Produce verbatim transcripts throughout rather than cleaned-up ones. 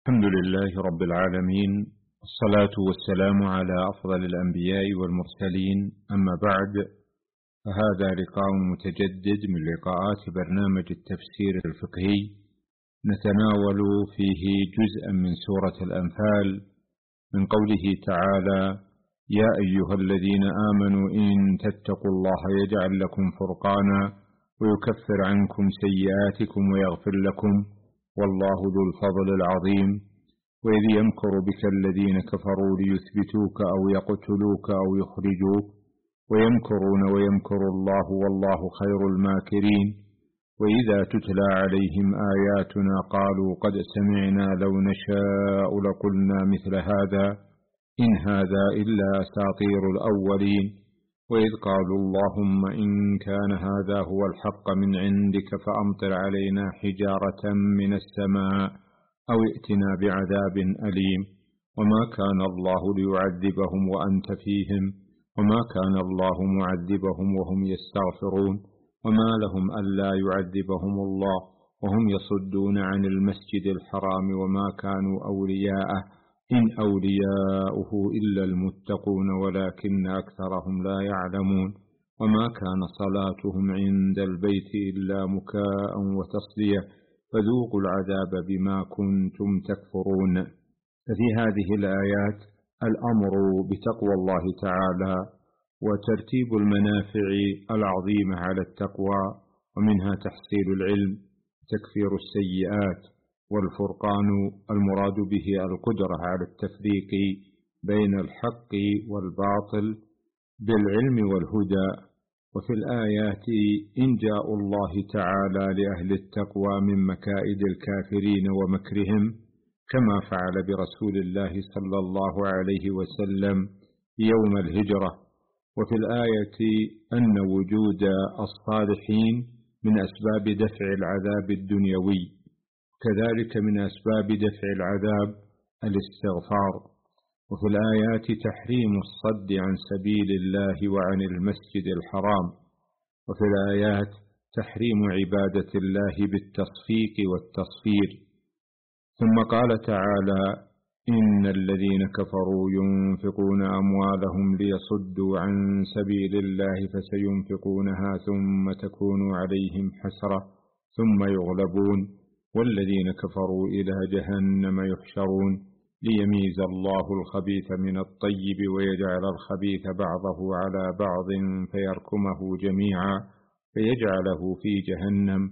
الحمد لله رب العالمين، الصلاة والسلام على أفضل الأنبياء والمرسلين، أما بعد، فهذا لقاء متجدد من لقاءات برنامج التفسير الفقهي، نتناول فيه جزءا من سورة الأنفال من قوله تعالى: يا أيها الذين آمنوا إن تتقوا الله يجعل لكم فرقانا ويكفر عنكم سيئاتكم ويغفر لكم والله ذو الفضل العظيم. وإذ يمكر بك الذين كفروا ليثبتوك أو يقتلوك أو يخرجوك ويمكرون ويمكر الله والله خير الماكرين. وإذا تتلى عليهم آياتنا قالوا قد سمعنا لو نشاء لقلنا مثل هذا إن هذا إلا أساطير الأولين. وإذ قالوا اللهم إن كان هذا هو الحق من عندك فأمطر علينا حجارة من السماء أو ائتنا بعذاب أليم. وما كان الله ليعذبهم وأنت فيهم وما كان الله معذبهم وهم يستغفرون. وما لهم ألا يعذبهم الله وهم يصدون عن المسجد الحرام وما كانوا أولياءه إن أولياؤه إلا المتقون ولكن أكثرهم لا يعلمون. وما كان صلاتهم عند البيت إلا مكاء وتصدية فذوقوا العذاب بما كنتم تكفرون. ففي هذه الآيات الأمر بتقوى الله تعالى وترتيب المنافع العظيمة على التقوى، ومنها تحصيل العلم، تكفير السيئات، والفرقان المراد به القدرة على التفريق بين الحق والباطل بالعلم والهدى. وفي الآيات إنجاء الله تعالى لأهل التقوى من مكائد الكافرين ومكرهم كما فعل برسول الله صلى الله عليه وسلم يوم الهجرة. وفي الآية أن وجود الصالحين من أسباب دفع العذاب الدنيوي، كذلك من أسباب دفع العذاب الاستغفار. وفي الآيات تحريم الصد عن سبيل الله وعن المسجد الحرام. وفي الآيات تحريم عبادة الله بالتصفيق والتصفير. ثم قال تعالى: إن الذين كفروا ينفقون أموالهم ليصدوا عن سبيل الله فسينفقونها ثم تكون عليهم حسرة ثم يغلبون والذين كفروا إلى جهنم يحشرون ليميز الله الخبيث من الطيب ويجعل الخبيث بعضه على بعض فيركمه جميعا فيجعله في جهنم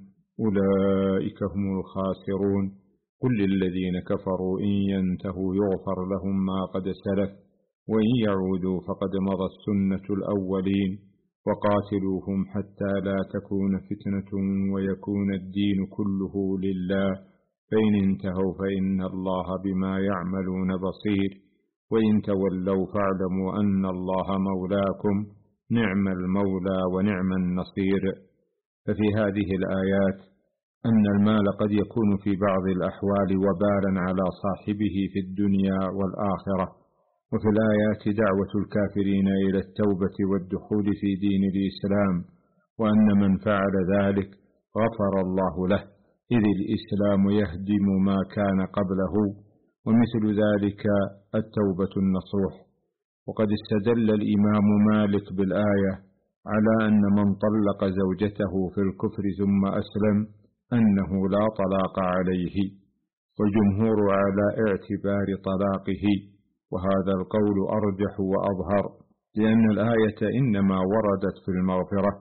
أولئك هم الخاسرون. قل للذين كفروا إن ينتهوا يغفر لهم ما قد سلف وإن يعودوا فقد مضت سنة الأولين وقاتلوهم حتى لا تكون فتنة ويكون الدين كله لله فإن انتهوا فإن الله بما يعملون بصير وإن تولوا فاعلموا أن الله مولاكم نعم المولى ونعم النصير. ففي هذه الآيات أن المال قد يكون في بعض الأحوال وبالا على صاحبه في الدنيا والآخرة. وفي الآيات دعوة الكافرين إلى التوبة والدخول في دين الإسلام، وأن من فعل ذلك غفر الله له إذ الإسلام يهدم ما كان قبله، ومثل ذلك التوبة النصوح. وقد استدل الإمام مالك بالآية على أن من طلق زوجته في الكفر ثم أسلم أنه لا طلاق عليه، والجمهور على اعتبار طلاقه، وهذا القول أرجح وأظهر لأن الآية إنما وردت في المغفرة،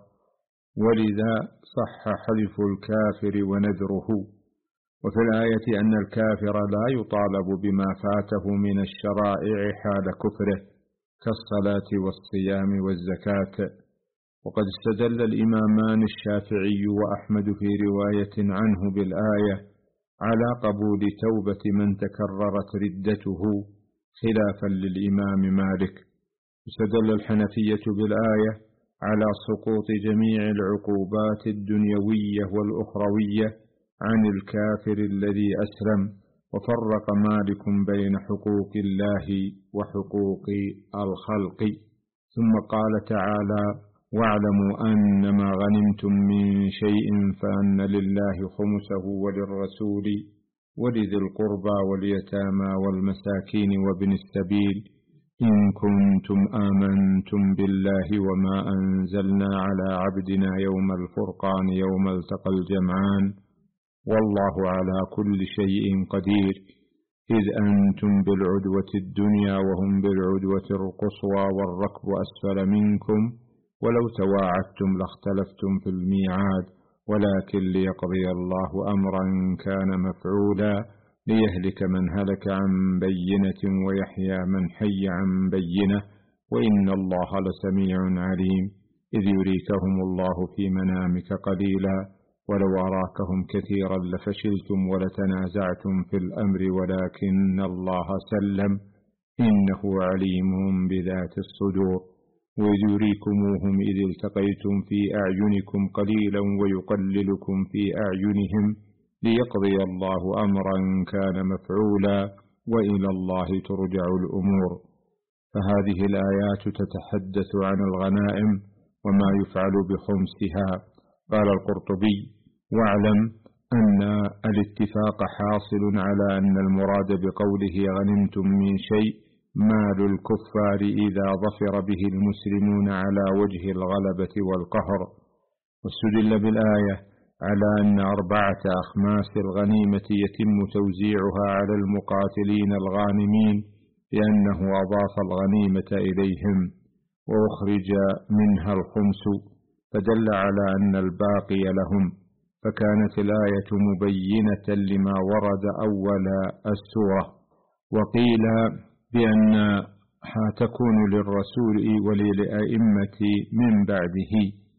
ولذا صح حلف الكافر ونذره. وفي الآية أن الكافر لا يطالب بما فاته من الشرائع حال كفره كالصلاة والصيام والزكاة. وقد استدل الإمامان الشافعي وأحمد في رواية عنه بالآية على قبول توبة من تكررت ردته خلافا للإمام مالك. استدل الحنفية بالآية على سقوط جميع العقوبات الدنيوية والأخروية عن الكافر الذي أسلم، وفرق مالك بين حقوق الله وحقوق الخلق. ثم قال تعالى: واعلموا أن ما غنمتم من شيء فأن لله خمسه وللرسول ولذي القربى واليتامى والمساكين وابن السبيل إن كنتم آمنتم بالله وما أنزلنا على عبدنا يوم الفرقان يوم التقى الجمعان والله على كل شيء قدير إذ أنتم بالعدوة الدنيا وهم بالعدوة القصوى والركب أسفل منكم ولو تواعدتم لاختلفتم في الميعاد ولكن ليقضي الله أمرا كان مفعولا ليهلك من هلك عن بينة ويحيى من حي عن بينة وإن الله لسميع عليم إذ يريكهم الله في منامك قليلا ولو أراكهم كثيرا لفشلتم ولتنازعتم في الأمر ولكن الله سلم إنه عليم بذات الصدور وإذ يريكموهم إذ التقيتم في أعينكم قليلا ويقللكم في أعينهم ليقضي الله أمرا كان مفعولا وإلى الله ترجع الأمور. فهذه الآيات تتحدث عن الغنائم وما يفعل بخمسها. قال القرطبي: واعلم أن الاتفاق حاصل على أن المراد بقوله غنمتم من شيء مال الكفار إذا ظفر به المسلمون على وجه الغلبة والقهر. واستدل بالآية على أن أربعة أخماس الغنيمة يتم توزيعها على المقاتلين الغانمين لأنه أضاف الغنيمة إليهم وأخرج منها الخمس فدل على أن الباقي لهم، فكانت الآية مبينة لما ورد أول السورة. وقيل بأنها تكون للرسول وللأئمة من بعده.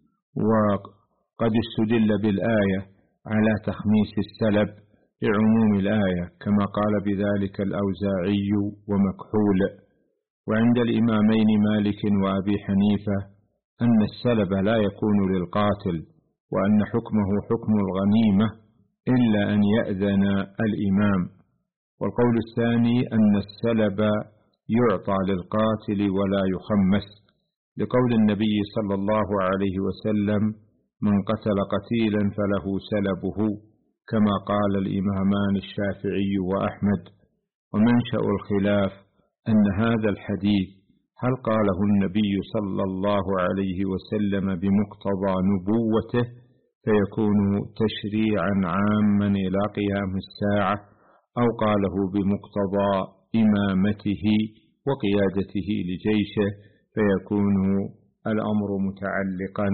وقد استدل بالآية على تخميس السلب لعموم الآية كما قال بذلك الأوزاعي ومكحول. وعند الإمامين مالك وأبي حنيفة أن السلب لا يكون للقاتل وأن حكمه حكم الغنيمة إلا أن يأذن الإمام. والقول الثاني أن السلب يعطى للقاتل ولا يخمس لقول النبي صلى الله عليه وسلم: من قتل قتيلا فله سلبه، كما قال الإمامان الشافعي وأحمد. ومنشأ الخلاف أن هذا الحديث هل قاله النبي صلى الله عليه وسلم بمقتضى نبوته فيكون تشريعا عاما إلى قيام الساعة، أو قاله بمقتضى إمامته وقيادته لجيشه فيكون الأمر متعلقا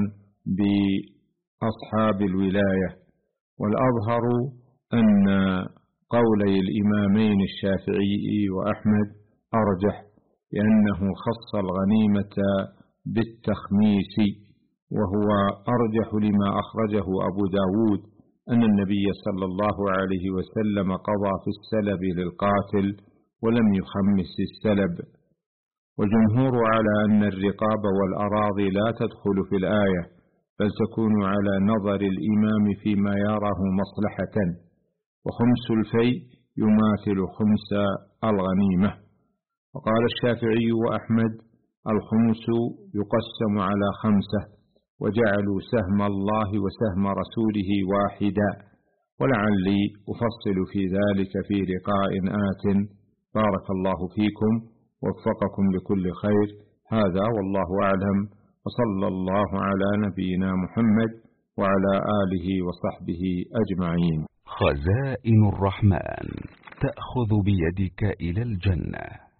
بأصحاب الولاية. والأظهر أن قولي الإمامين الشافعي وأحمد أرجح، لأنه خص الغنيمة بالتخميس، وهو أرجح لما أخرجه أبو داود أن النبي صلى الله عليه وسلم قضى في السلب للقاتل ولم يخمس السلب. والجمهور على أن الرقاب والأراضي لا تدخل في الآية بل تكون على نظر الإمام فيما يراه مصلحة، وخمس الفيء يماثل خمس الغنيمة. وقال الشافعي وأحمد: الخمس يقسم على خمسة، وجعلوا سهم الله وسهم رسوله واحدا، ولعلي أفصل في ذلك في لقاء آت. بارك الله فيكم ووفقكم لكل خير. هذا والله أعلم، وصلى الله على نبينا محمد وعلى آله وصحبه أجمعين. خزائن الرحمن تأخذ بيدك إلى الجنة.